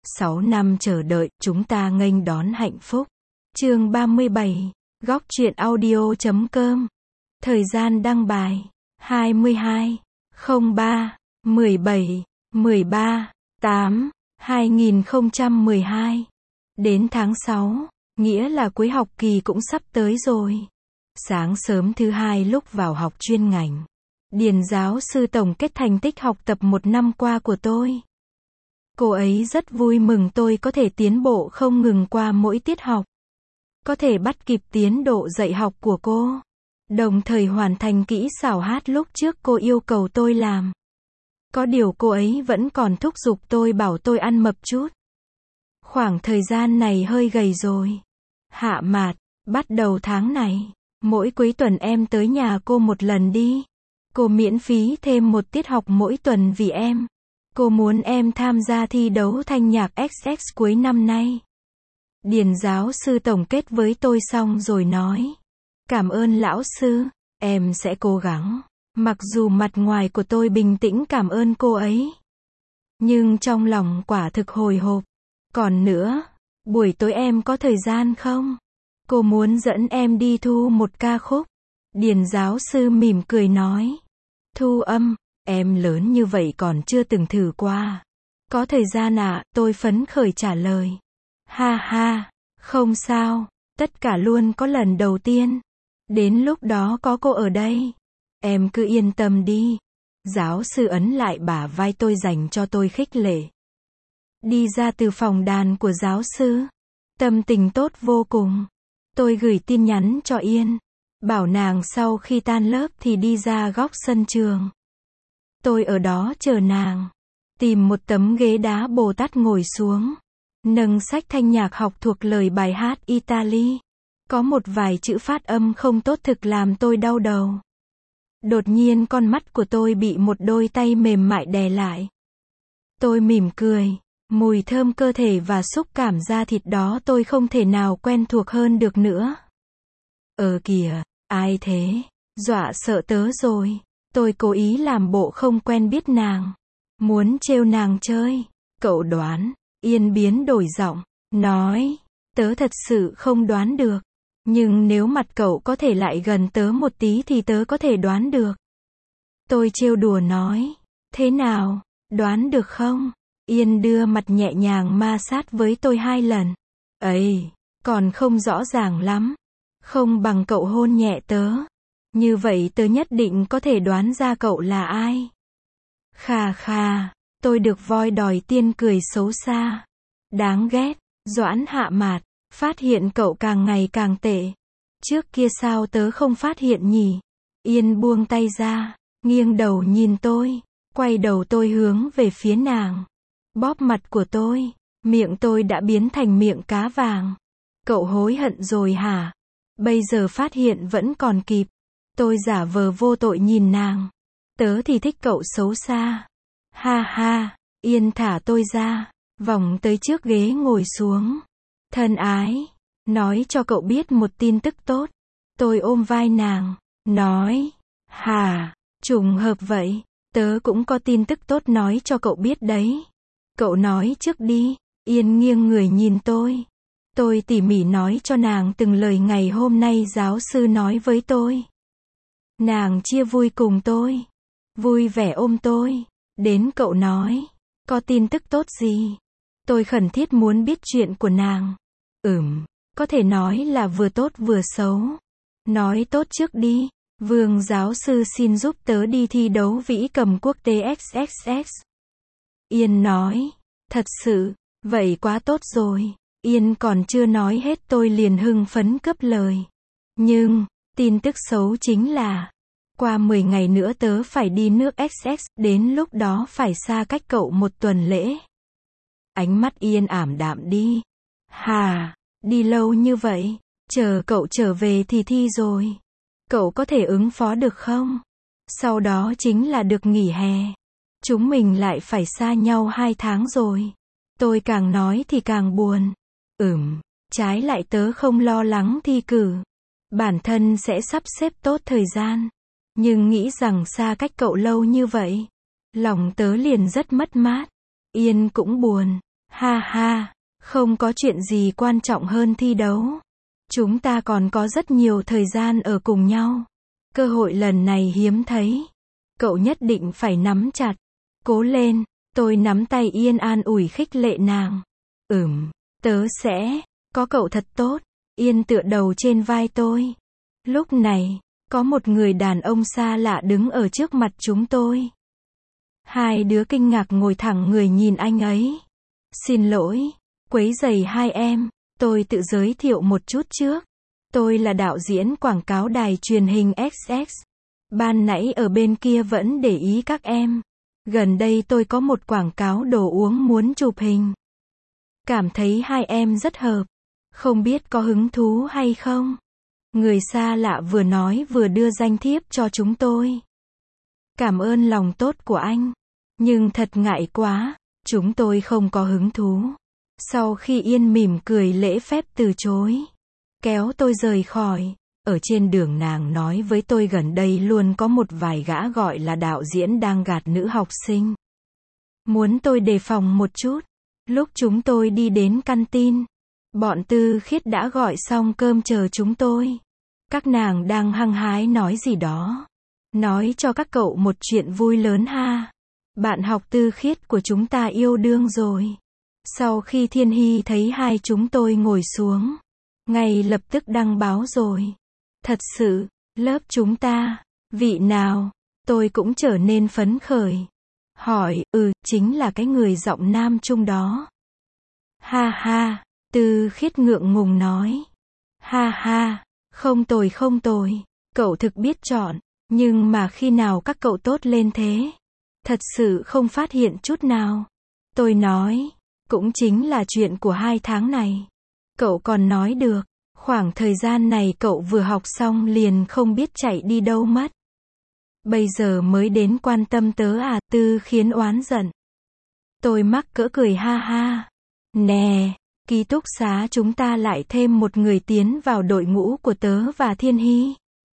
6 năm chờ đợi, chúng ta nghênh đón hạnh phúc. Chương 37, Góc truyện audio.com. Thời gian đăng bài 22/03/17/13/8/2012. Đến tháng 6, nghĩa là cuối học kỳ cũng sắp tới rồi. Sáng sớm thứ hai lúc vào học chuyên ngành, Điền giáo sư tổng kết thành tích học tập một năm qua của tôi. Cô ấy rất vui mừng tôi có thể tiến bộ không ngừng qua mỗi tiết học, có thể bắt kịp tiến độ dạy học của cô, đồng thời hoàn thành kỹ xảo hát lúc trước cô yêu cầu tôi làm. Có điều cô ấy vẫn còn thúc giục tôi bảo tôi ăn mập chút. Khoảng thời gian này hơi gầy rồi. Hạ Mạt, bắt đầu tháng này, mỗi cuối tuần em tới nhà cô một lần đi. Cô miễn phí thêm một tiết học mỗi tuần vì em. Cô muốn em tham gia thi đấu thanh nhạc XX cuối năm nay. Điền giáo sư tổng kết với tôi xong rồi nói. Cảm ơn lão sư, em sẽ cố gắng. Mặc dù mặt ngoài của tôi bình tĩnh cảm ơn cô ấy, nhưng trong lòng quả thực hồi hộp. Còn nữa, buổi tối em có thời gian không? Cô muốn dẫn em đi thu một ca khúc. Điền giáo sư mỉm cười nói. Thu âm, em lớn như vậy còn chưa từng thử qua. Có thời gian à? Tôi phấn khởi trả lời. Ha ha, không sao, tất cả luôn có lần đầu tiên. Đến lúc đó có cô ở đây. Em cứ yên tâm đi. Giáo sư ấn lại bả vai tôi dành cho tôi khích lệ. Đi ra từ phòng đàn của giáo sư, tâm tình tốt vô cùng. Tôi gửi tin nhắn cho Yên, bảo nàng sau khi tan lớp thì đi ra góc sân trường. Tôi ở đó chờ nàng, tìm một tấm ghế đá Bồ Tát ngồi xuống, nâng sách thanh nhạc học thuộc lời bài hát Italy. Có một vài chữ phát âm không tốt thực làm tôi đau đầu. Đột nhiên con mắt của tôi bị một đôi tay mềm mại đè lại. Tôi mỉm cười, mùi thơm cơ thể và xúc cảm da thịt đó tôi không thể nào quen thuộc hơn được nữa. Kìa, ai thế? Dọa sợ tớ rồi. Tôi cố ý làm bộ không quen biết nàng, muốn trêu nàng chơi. Cậu đoán, Yên biến đổi giọng, nói, tớ thật sự không đoán được. Nhưng nếu mặt cậu có thể lại gần tớ một tí thì tớ có thể đoán được. Tôi trêu đùa nói, thế nào, đoán được không? Yên đưa mặt nhẹ nhàng ma sát với tôi 2 lần. Ấy, còn không rõ ràng lắm. Không bằng cậu hôn nhẹ tớ. Như vậy tớ nhất định có thể đoán ra cậu là ai. Khà khà, tôi được voi đòi tiên cười xấu xa. Đáng ghét, Doãn Hạ Mạt, phát hiện cậu càng ngày càng tệ. Trước kia sao tớ không phát hiện nhỉ? Yên buông tay ra, nghiêng đầu nhìn tôi, quay đầu tôi hướng về phía nàng. Bóp mặt của tôi, miệng tôi đã biến thành miệng cá vàng. Cậu hối hận rồi hả? Bây giờ phát hiện vẫn còn kịp. Tôi giả vờ vô tội nhìn nàng. Tớ thì thích cậu xấu xa. Ha ha, Yên thả tôi ra, vòng tới trước ghế ngồi xuống. Thân ái, nói cho cậu biết một tin tức tốt. Tôi ôm vai nàng, nói, hà, trùng hợp vậy, tớ cũng có tin tức tốt nói cho cậu biết đấy. Cậu nói trước đi. Yên nghiêng người nhìn tôi. Tôi tỉ mỉ nói cho nàng từng lời ngày hôm nay giáo sư nói với tôi. Nàng chia vui cùng tôi, vui vẻ ôm tôi. Đến cậu nói, có tin tức tốt gì? Tôi khẩn thiết muốn biết chuyện của nàng. Có thể nói là vừa tốt vừa xấu. Nói tốt trước đi. Vương giáo sư xin giúp tớ đi thi đấu vĩ cầm quốc tế XXX. Yên nói, thật sự, vậy quá tốt rồi. Yên còn chưa nói hết tôi liền hưng phấn cướp lời. Nhưng, tin tức xấu chính là, qua 10 ngày nữa tớ phải đi nước XX, đến lúc đó phải xa cách cậu 1 tuần lễ. Ánh mắt Yên ảm đạm đi. Hà, đi lâu như vậy, chờ cậu trở về thì thi rồi. Cậu có thể ứng phó được không? Sau đó chính là được nghỉ hè. Chúng mình lại phải xa nhau 2 tháng rồi. Tôi càng nói thì càng buồn. Trái lại tớ không lo lắng thi cử. Bản thân sẽ sắp xếp tốt thời gian. Nhưng nghĩ rằng xa cách cậu lâu như vậy, lòng tớ liền rất mất mát. Yên cũng buồn. Ha ha, không có chuyện gì quan trọng hơn thi đấu. Chúng ta còn có rất nhiều thời gian ở cùng nhau. Cơ hội lần này hiếm thấy. Cậu nhất định phải nắm chặt. Cố lên, tôi nắm tay Yên an ủi khích lệ nàng. Tớ sẽ, có cậu thật tốt. Yên tựa đầu trên vai tôi. Lúc này, có một người đàn ông xa lạ đứng ở trước mặt chúng tôi. Hai đứa kinh ngạc ngồi thẳng người nhìn anh ấy. Xin lỗi, quấy rầy hai em, tôi tự giới thiệu một chút trước. Tôi là đạo diễn quảng cáo đài truyền hình XX. Ban nãy ở bên kia vẫn để ý các em. Gần đây tôi có một quảng cáo đồ uống muốn chụp hình. Cảm thấy hai em rất hợp. Không biết có hứng thú hay không? Người xa lạ vừa nói vừa đưa danh thiếp cho chúng tôi. Cảm ơn lòng tốt của anh. Nhưng thật ngại quá, chúng tôi không có hứng thú. Sau khi Yên mỉm cười lễ phép từ chối, kéo tôi rời khỏi. Ở trên đường nàng nói với tôi gần đây luôn có một vài gã gọi là đạo diễn đang gạt nữ học sinh. Muốn tôi đề phòng một chút. Lúc chúng tôi đi đến căn tin, bọn Tư Khiết đã gọi xong cơm chờ chúng tôi. Các nàng đang hăng hái nói gì đó. Nói cho các cậu một chuyện vui lớn ha. Bạn học Tư Khiết của chúng ta yêu đương rồi. Sau khi Thiên Hy thấy hai chúng tôi ngồi xuống, ngay lập tức đăng báo rồi. Thật sự, lớp chúng ta, vị nào? Tôi cũng trở nên phấn khởi. Hỏi, chính là cái người giọng nam trung đó. Ha ha, Tư Khiết ngượng ngùng nói. Ha ha, không tồi, cậu thực biết chọn, nhưng mà khi nào các cậu tốt lên thế? Thật sự không phát hiện chút nào. Tôi nói, cũng chính là chuyện của 2 tháng này. Cậu còn nói được, khoảng thời gian này cậu vừa học xong liền không biết chạy đi đâu mất. Bây giờ mới đến quan tâm tớ à? Tư Khiến oán giận. Tôi mắc cỡ cười ha ha. Nè, ký túc xá chúng ta lại thêm một người tiến vào đội ngũ của tớ và Thiên Hy.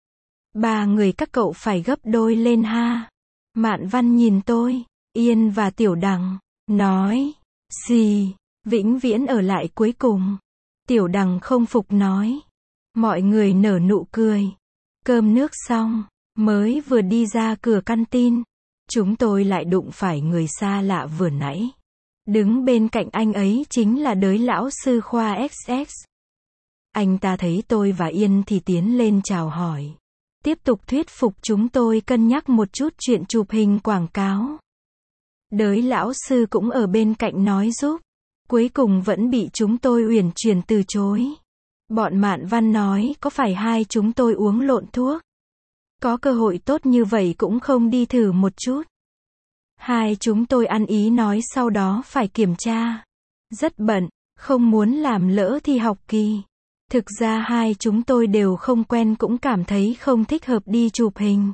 3 người các cậu phải gấp đôi lên ha. Mạn Văn nhìn tôi, Yên và Tiểu Đằng, nói, gì, vĩnh viễn ở lại cuối cùng. Tiểu Đằng không phục nói. Mọi người nở nụ cười. Cơm nước xong, mới vừa đi ra cửa căn tin, chúng tôi lại đụng phải người xa lạ vừa nãy. Đứng bên cạnh anh ấy chính là đới lão sư khoa XX. Anh ta thấy tôi và Yên thì tiến lên chào hỏi. Tiếp tục thuyết phục chúng tôi cân nhắc một chút chuyện chụp hình quảng cáo. Đới lão sư cũng ở bên cạnh nói giúp. Cuối cùng vẫn bị chúng tôi uyển chuyển từ chối. Bọn Mạn Văn nói có phải hai chúng tôi uống lộn thuốc. Có cơ hội tốt như vậy cũng không đi thử một chút. Hai chúng tôi ăn ý nói sau đó phải kiểm tra. Rất bận, không muốn làm lỡ thi học kỳ. Thực ra hai chúng tôi đều không quen cũng cảm thấy không thích hợp đi chụp hình.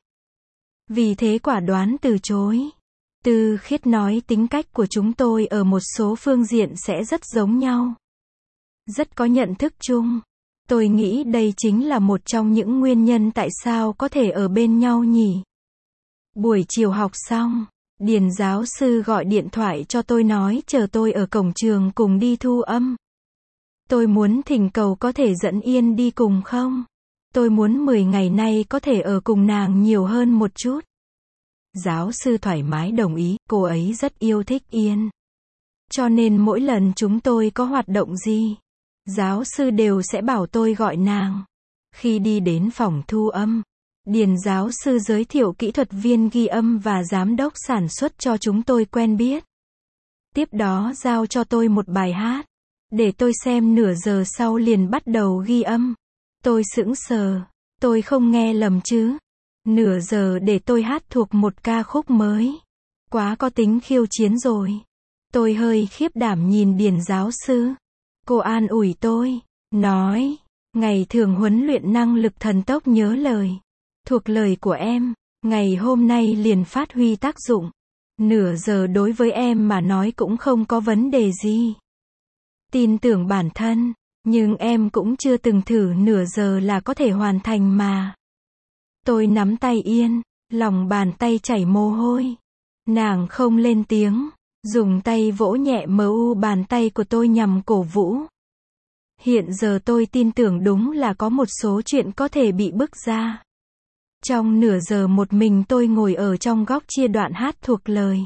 Vì thế quả đoán từ chối. Tư Khiết nói tính cách của chúng tôi ở một số phương diện sẽ rất giống nhau. Rất có nhận thức chung. Tôi nghĩ đây chính là một trong những nguyên nhân tại sao có thể ở bên nhau nhỉ. Buổi chiều học xong, Điền giáo sư gọi điện thoại cho tôi nói chờ tôi ở cổng trường cùng đi thu âm. Tôi muốn thỉnh cầu có thể dẫn Yên đi cùng không? Tôi muốn 10 ngày nay có thể ở cùng nàng nhiều hơn một chút. Giáo sư thoải mái đồng ý, cô ấy rất yêu thích Yên. Cho nên mỗi lần chúng tôi có hoạt động gì, giáo sư đều sẽ bảo tôi gọi nàng. Khi đi đến phòng thu âm, Điền giáo sư giới thiệu kỹ thuật viên ghi âm và giám đốc sản xuất cho chúng tôi quen biết. Tiếp đó giao cho tôi một bài hát, để tôi xem nửa giờ sau liền bắt đầu ghi âm. Tôi sững sờ, tôi không nghe lầm chứ. Nửa giờ để tôi hát thuộc một ca khúc mới. Quá có tính khiêu chiến rồi. Tôi hơi khiếp đảm nhìn Điền giáo sư. Cô an ủi tôi, nói, ngày thường huấn luyện năng lực thần tốc nhớ lời. Thuộc lời của em, ngày hôm nay liền phát huy tác dụng. Nửa giờ đối với em mà nói cũng không có vấn đề gì. Tin tưởng bản thân, nhưng em cũng chưa từng thử nửa giờ là có thể hoàn thành mà. Tôi nắm tay Yên, lòng bàn tay chảy mồ hôi. Nàng không lên tiếng, Dùng tay vỗ nhẹ mu bàn tay của tôi nhằm cổ vũ. Hiện giờ tôi tin tưởng đúng là có một số chuyện có thể bị bức ra. Trong nửa giờ một mình tôi ngồi ở trong góc chia đoạn hát thuộc lời.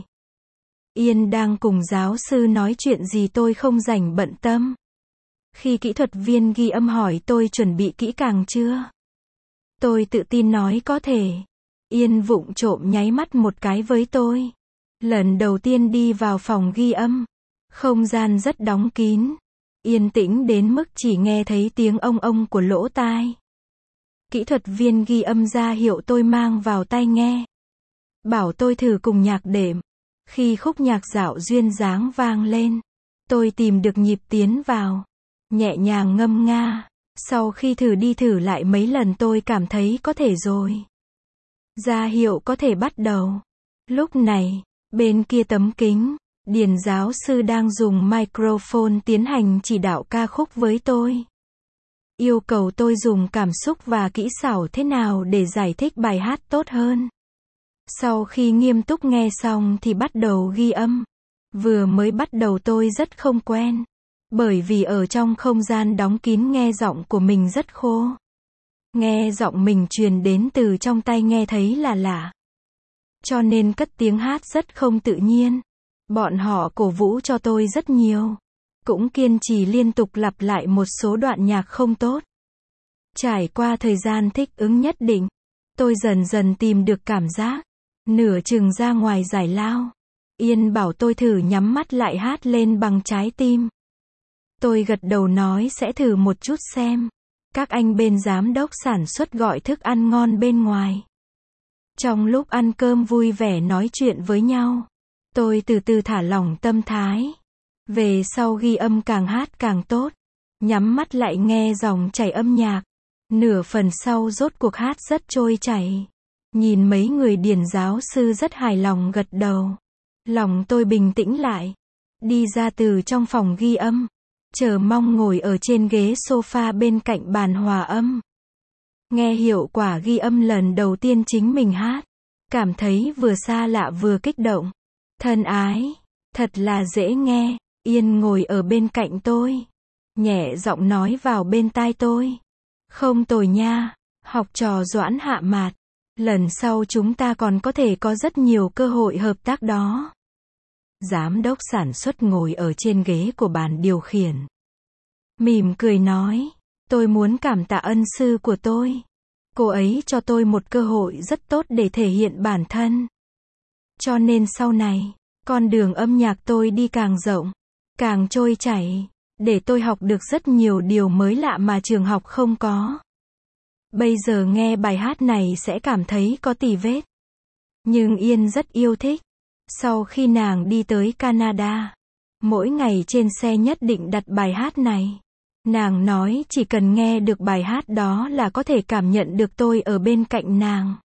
Yên đang cùng giáo sư nói chuyện gì tôi không rảnh bận tâm. Khi kỹ thuật viên ghi âm hỏi tôi chuẩn bị kỹ càng chưa, tôi tự tin nói có thể. Yên vụng trộm nháy mắt một cái với tôi. Lần đầu tiên đi vào phòng ghi âm, không gian rất đóng kín, yên tĩnh đến mức chỉ nghe thấy tiếng ông của lỗ tai. Kỹ thuật viên ghi âm ra hiệu tôi mang vào tai nghe. Bảo tôi thử cùng nhạc đệm. Khi khúc nhạc dạo duyên dáng vang lên, tôi tìm được nhịp tiến vào, nhẹ nhàng ngâm nga. Sau khi thử đi thử lại mấy lần tôi cảm thấy có thể rồi. Ra hiệu có thể bắt đầu. Lúc này, bên kia tấm kính, Điền giáo sư đang dùng microphone tiến hành chỉ đạo ca khúc với tôi. Yêu cầu tôi dùng cảm xúc và kỹ xảo thế nào để giải thích bài hát tốt hơn. Sau khi nghiêm túc nghe xong thì bắt đầu ghi âm. Vừa mới bắt đầu tôi rất không quen. Bởi vì ở trong không gian đóng kín nghe giọng của mình rất khô. Nghe giọng mình truyền đến từ trong tai nghe thấy là lạ. Cho nên cất tiếng hát rất không tự nhiên. Bọn họ cổ vũ cho tôi rất nhiều. Cũng kiên trì liên tục lặp lại một số đoạn nhạc không tốt. Trải qua thời gian thích ứng nhất định, tôi dần dần tìm được cảm giác. Nửa chừng ra ngoài giải lao, Yên bảo tôi thử nhắm mắt lại hát lên bằng trái tim. Tôi gật đầu nói sẽ thử một chút xem. Các anh bên giám đốc sản xuất gọi thức ăn ngon bên ngoài. Trong lúc ăn cơm vui vẻ nói chuyện với nhau, tôi từ từ thả lỏng tâm thái. Về sau ghi âm càng hát càng tốt. Nhắm mắt lại nghe dòng chảy âm nhạc. Nửa phần sau rốt cuộc hát rất trôi chảy. Nhìn mấy người Điền giáo sư rất hài lòng gật đầu. Lòng tôi bình tĩnh lại. Đi ra từ trong phòng ghi âm. Chờ mong ngồi ở trên ghế sofa bên cạnh bàn hòa âm. Nghe hiệu quả ghi âm lần đầu tiên chính mình hát. Cảm thấy vừa xa lạ vừa kích động. Thân ái, thật là dễ nghe. Yên ngồi ở bên cạnh tôi. Nhẹ giọng nói vào bên tai tôi. Không tồi nha, học trò Doãn Hạ Mạt. Lần sau chúng ta còn có thể có rất nhiều cơ hội hợp tác đó. Giám đốc sản xuất ngồi ở trên ghế của bàn điều khiển. Mỉm cười nói, tôi muốn cảm tạ ân sư của tôi. Cô ấy cho tôi một cơ hội rất tốt để thể hiện bản thân. Cho nên sau này, con đường âm nhạc tôi đi càng rộng, càng trôi chảy, để tôi học được rất nhiều điều mới lạ mà trường học không có. Bây giờ nghe bài hát này sẽ cảm thấy có tì vết. Nhưng Yên rất yêu thích. Sau khi nàng đi tới Canada, mỗi ngày trên xe nhất định đặt bài hát này. Nàng nói chỉ cần nghe được bài hát đó là có thể cảm nhận được tôi ở bên cạnh nàng.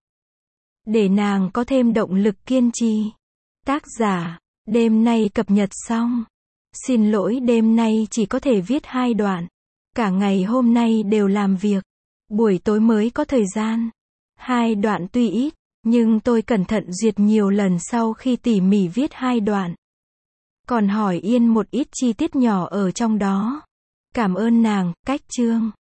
Để nàng có thêm động lực kiên trì. Tác giả, đêm nay cập nhật xong. Xin lỗi đêm nay chỉ có thể viết 2 đoạn. Cả ngày hôm nay đều làm việc. Buổi tối mới có thời gian. 2 đoạn tuy ít, nhưng tôi cẩn thận duyệt nhiều lần sau khi tỉ mỉ viết 2 đoạn. Còn hỏi Yên một ít chi tiết nhỏ ở trong đó. Cảm ơn nàng, cách chương.